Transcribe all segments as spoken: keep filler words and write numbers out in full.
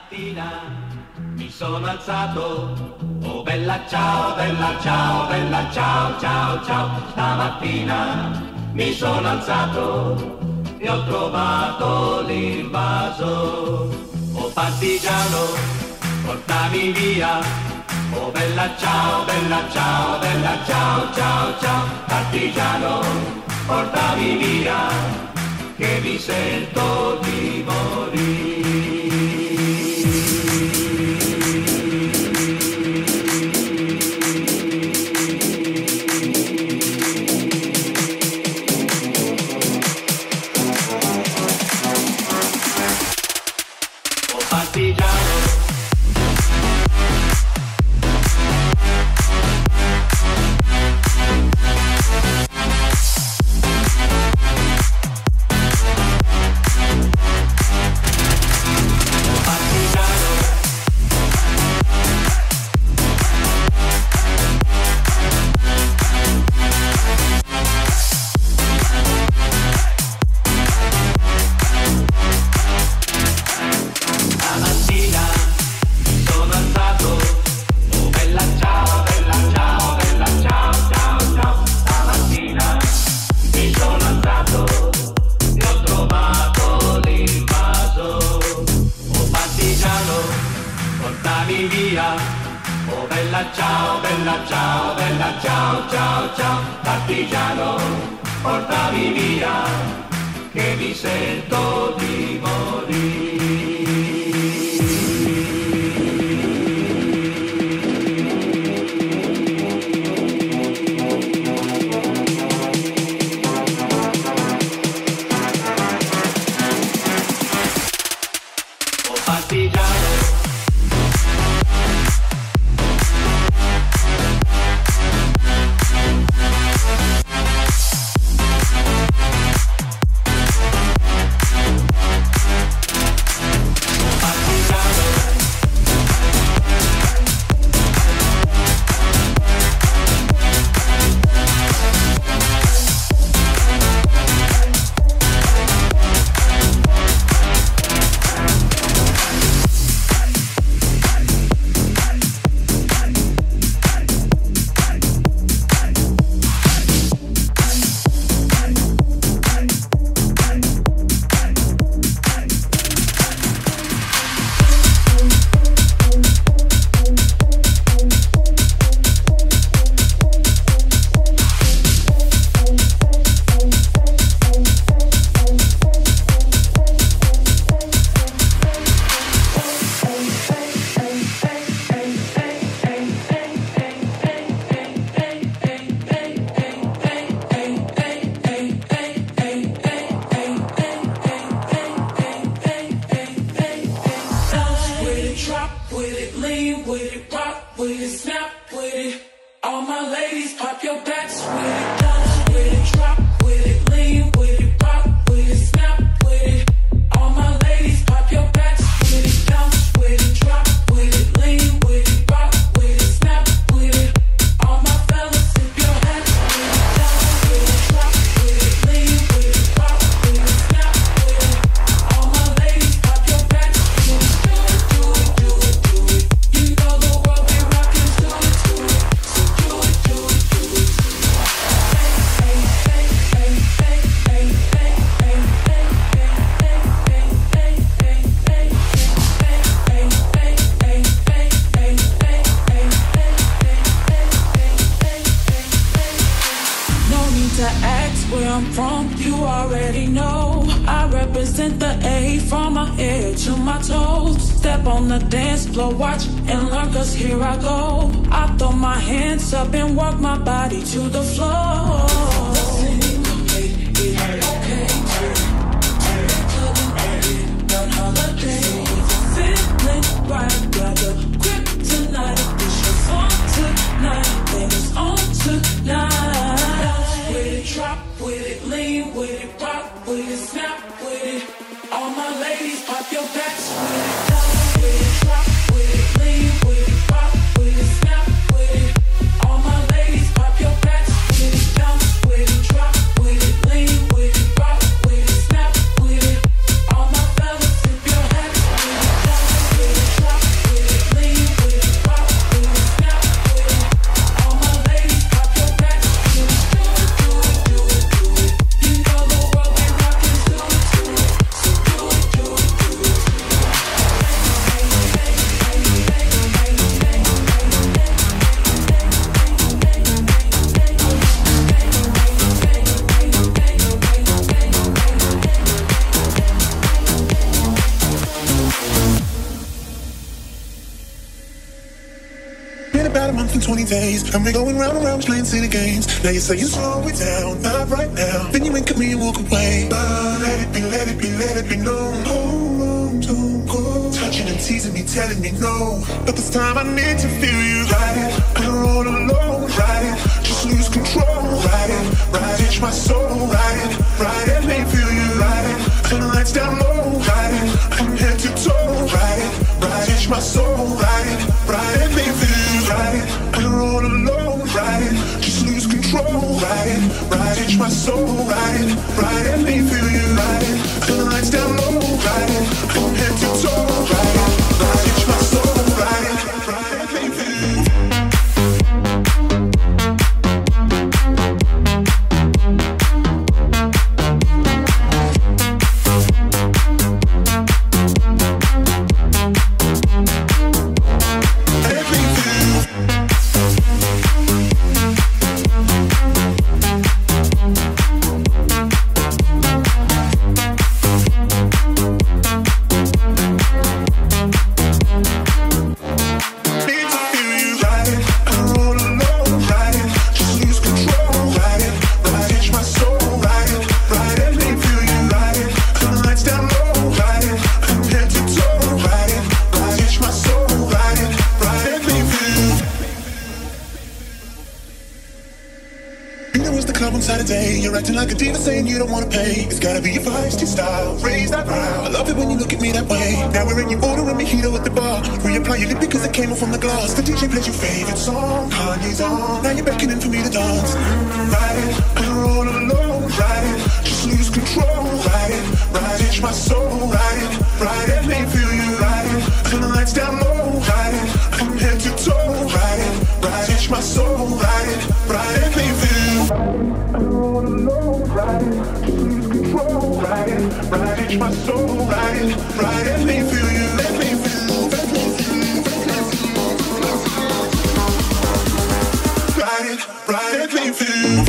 Mi sono alzato, oh bella ciao, bella ciao, bella ciao, ciao, ciao. Stamattina mi sono alzato e ho trovato l'invaso. Oh partigiano, portami via. Oh bella ciao, bella ciao, bella ciao, ciao, ciao. Partigiano, portami via, che mi sento di morire. month and twenty days, and we're going round and round playing silly games. Now you say you slow it down, not right now. Then you wink at me and walk away. But let it be, let it be, let it be known. Hold on, don't go. Touching and teasing me, telling me no. But this time I need to feel you. Ride it, we're all alone. Ride it, just lose control. Ride it, ride it, my soul. Ride it, ride it, let me feel you. Ride it, turn the lights down low. Ride it, from head to toe. Ride it, ride it, my soul. Ride it, ride it, let me feel you. Ride it, we're all alone. Ride it, just lose control. Ride it, ride it, my soul. Ride it, ride it, let me feel you. Ride it, turn the lights down low. Ride it, from head to toe. Ride it, ride it, my soul. Ride it, ride it, let me feel you. You're acting like a diva saying you don't wanna pay. It's gotta be your feisty style, raise that brow. I love it when you look at me that way. Now we're in your order and mojito at the bar. Reapply your lip because it came off from the glass. The D J plays your favorite song, Kanye's on. Now you're beckoning for me to dance. Ride it, we're all alone. Ride it, just lose control. Ride it, ride it, my soul. Ride it, ride it, let me feel you. Ride it, turn the lights down low. Ride it, from head to toe. Ride it, ride it, my soul. Ride it, ride it, let me feel you. Ride it, just lose control. Ride it, ride it, my soul. Ride it, ride it, let me feel you. Let me feel, let me feel, ride it, ride it, let me feel.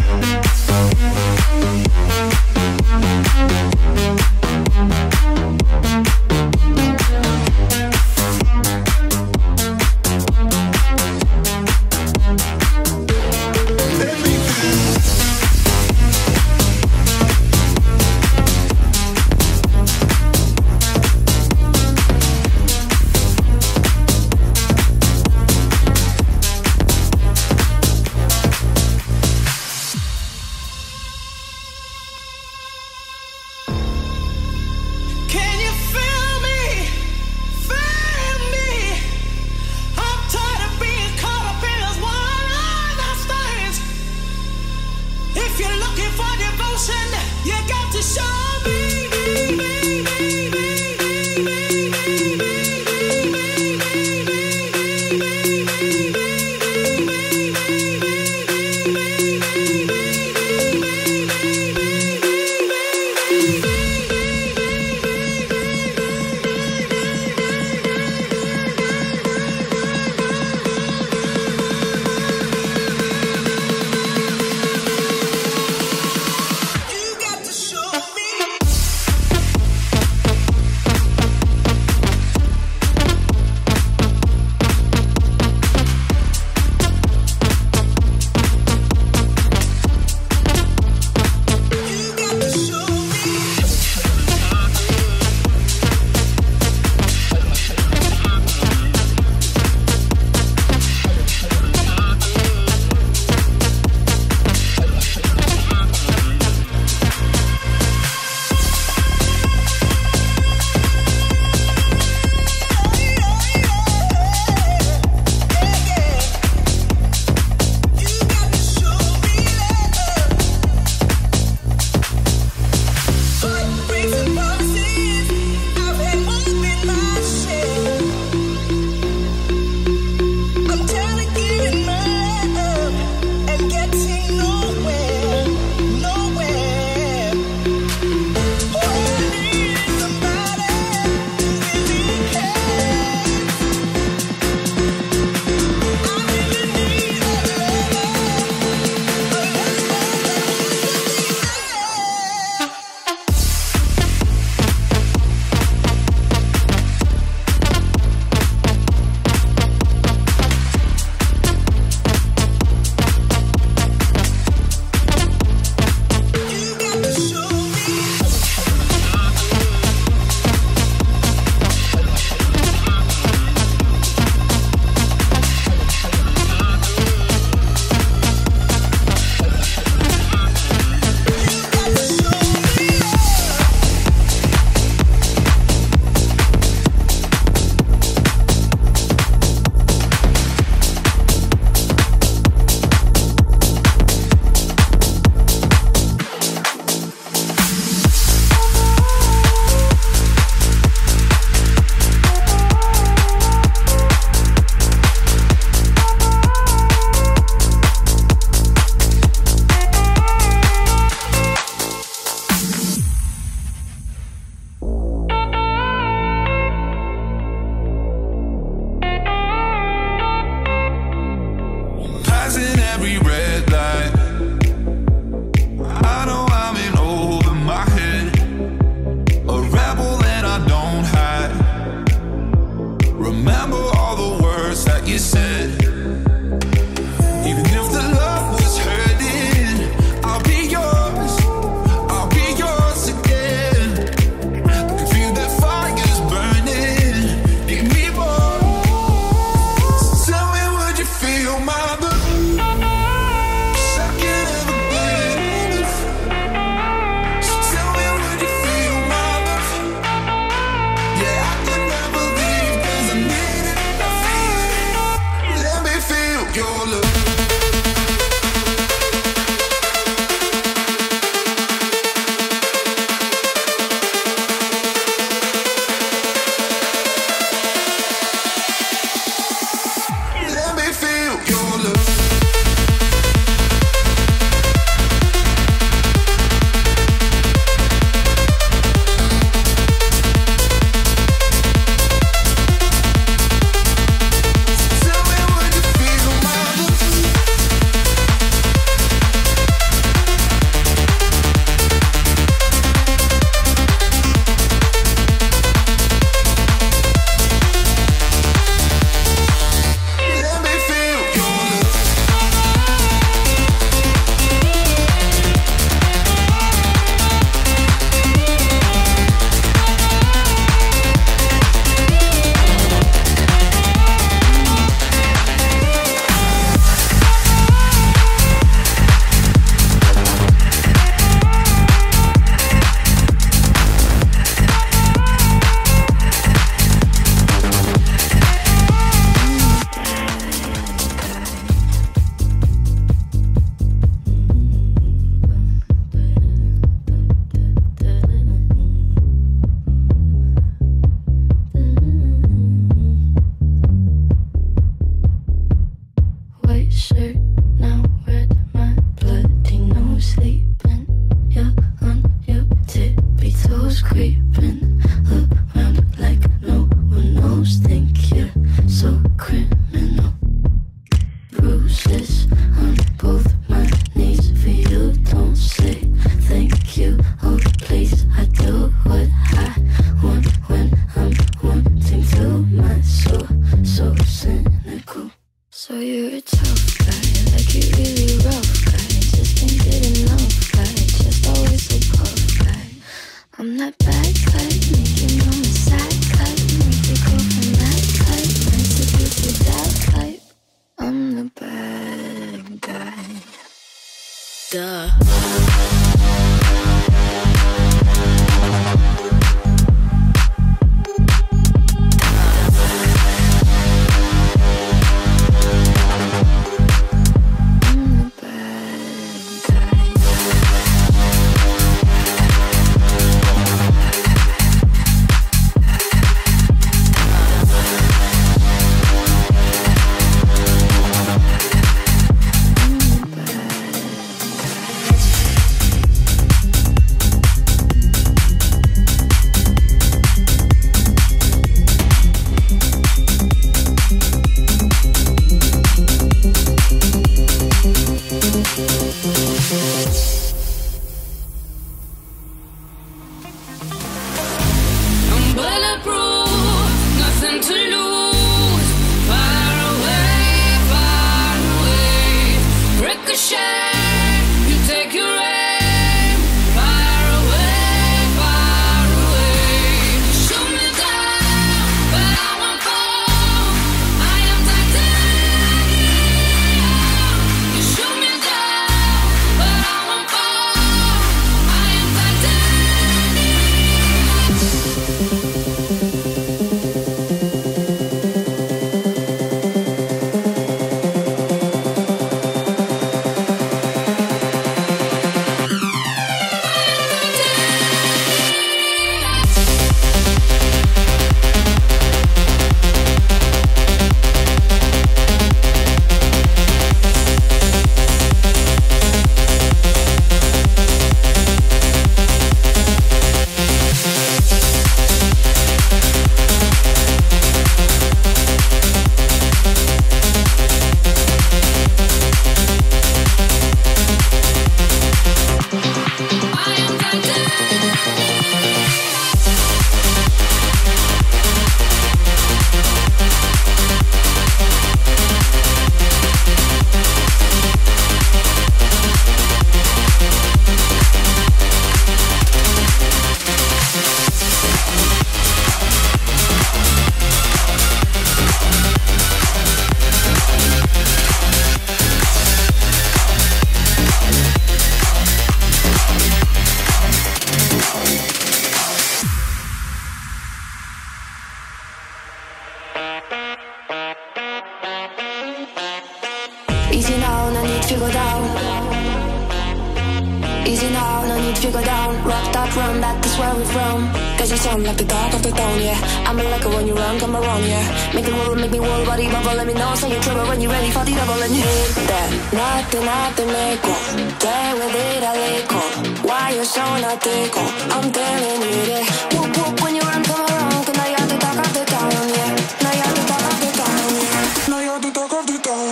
if you go down. Rock that run, that is where we're from. Cause you sound like the dog of the town, yeah. I'm a like it when you run, come around, yeah. Make me roll, make me roll, body bubble. Let me know, say you're trouble when you're ready for the double. And hit that, nothing, nothing, make go. Play with it, I let go. Why you so not take go? I'm telling you that. Whoop, whoop, when you run, come around. Cause now you're the dog of the town, yeah. Now you're the dog of the town, yeah. Now you're the dog of the town.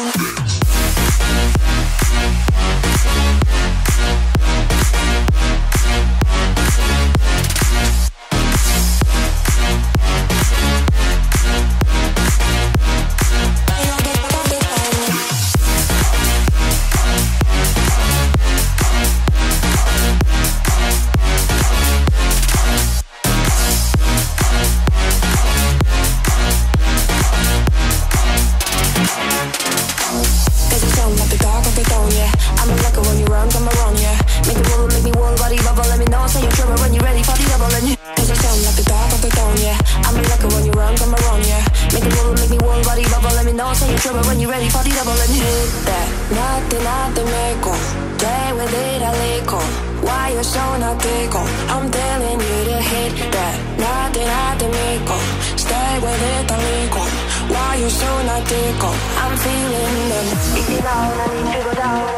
I'm feeling them. Is it loud? I need to go down.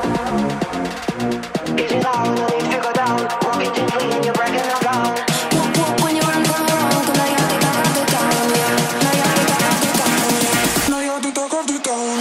Is it loud? I need to go down. Walking gently and you're breaking them down. Whoop, whoop, when you run, come around. Cause now you're the dog of the town, yeah. Now you're the dog of the town, yeah. Now you're the dog of the town.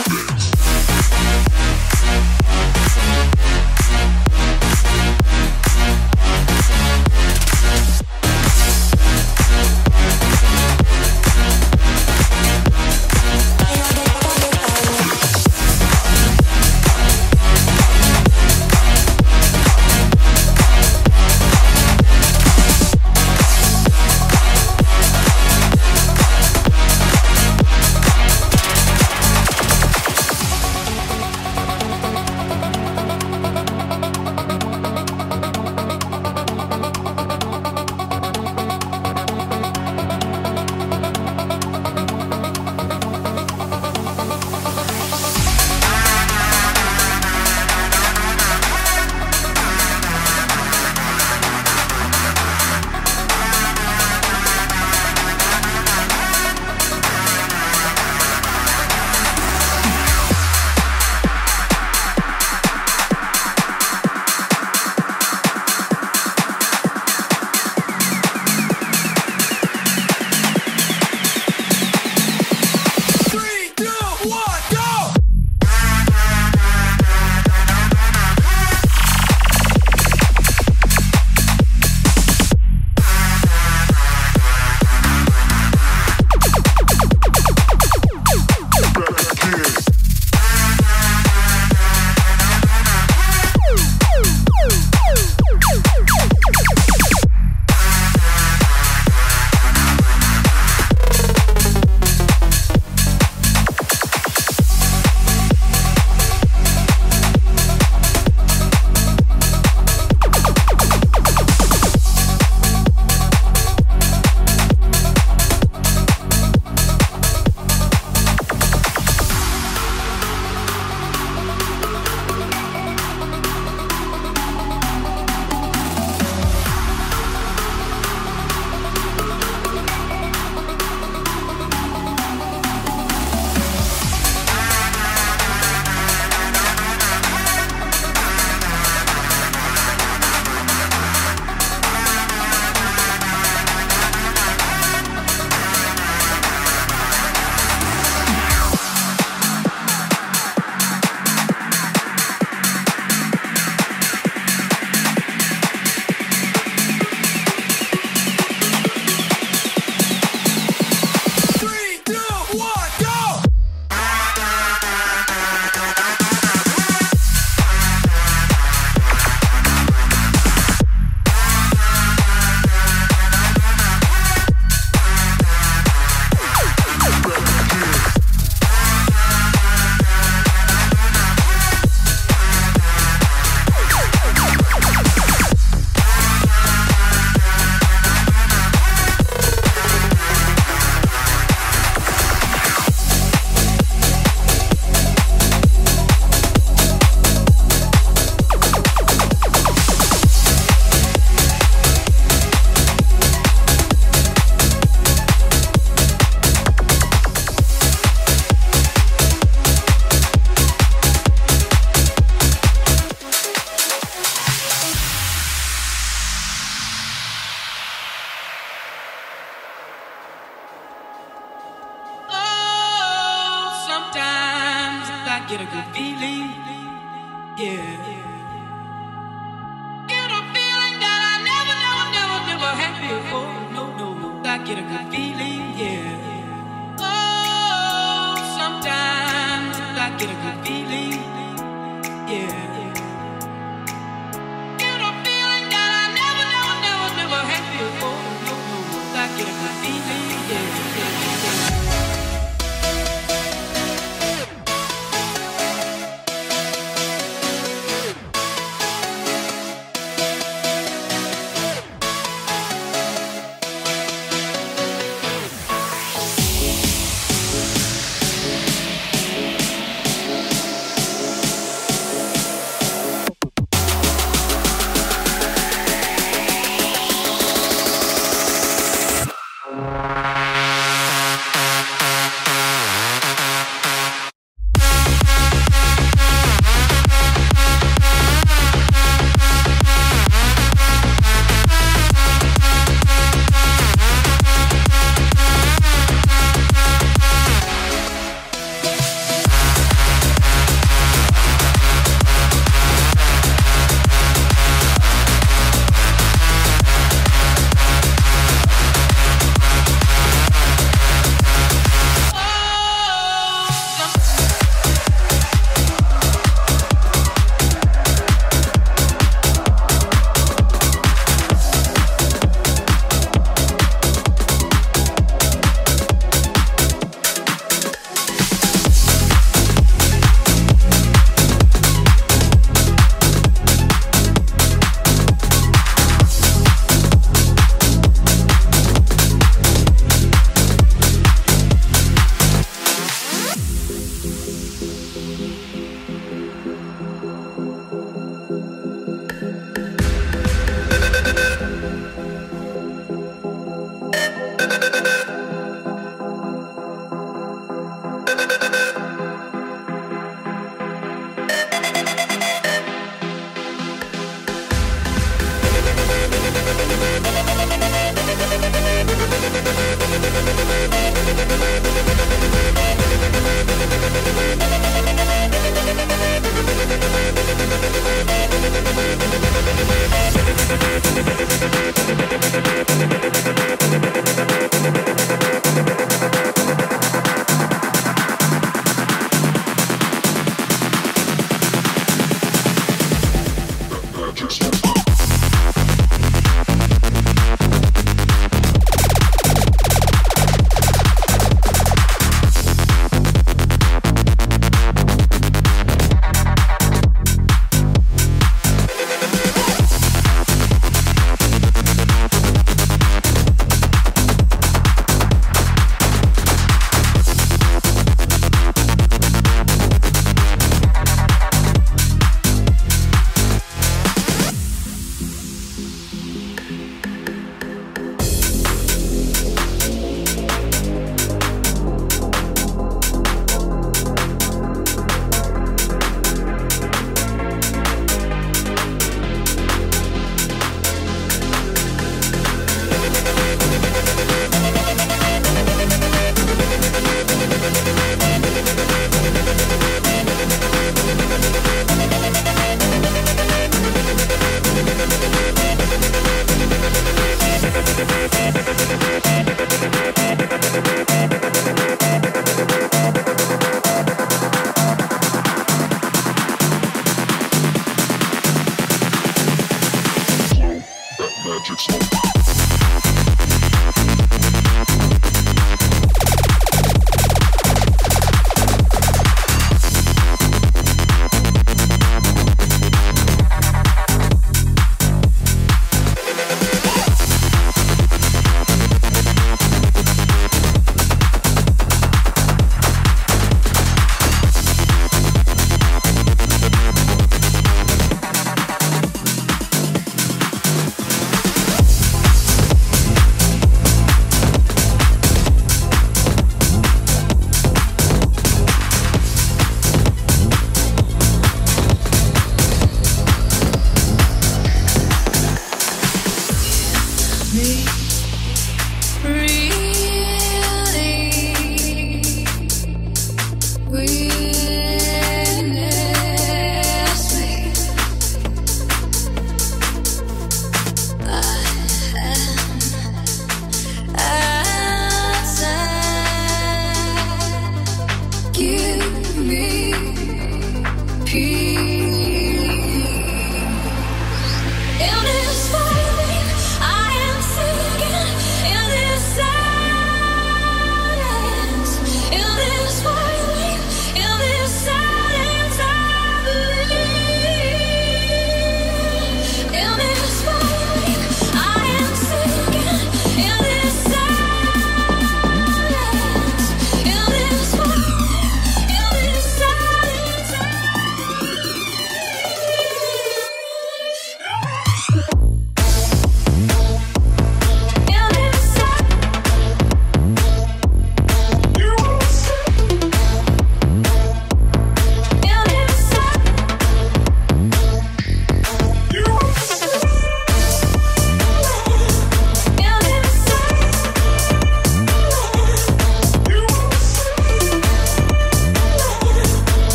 get a good feeling, yeah. Get a feeling that I never, never, never, never had before. No, no, no, I get a good feeling, yeah. Oh, sometimes I get a good feeling, yeah. Get a feeling that I never, never, never, never had before. No, no, no, I get a good feeling, yeah.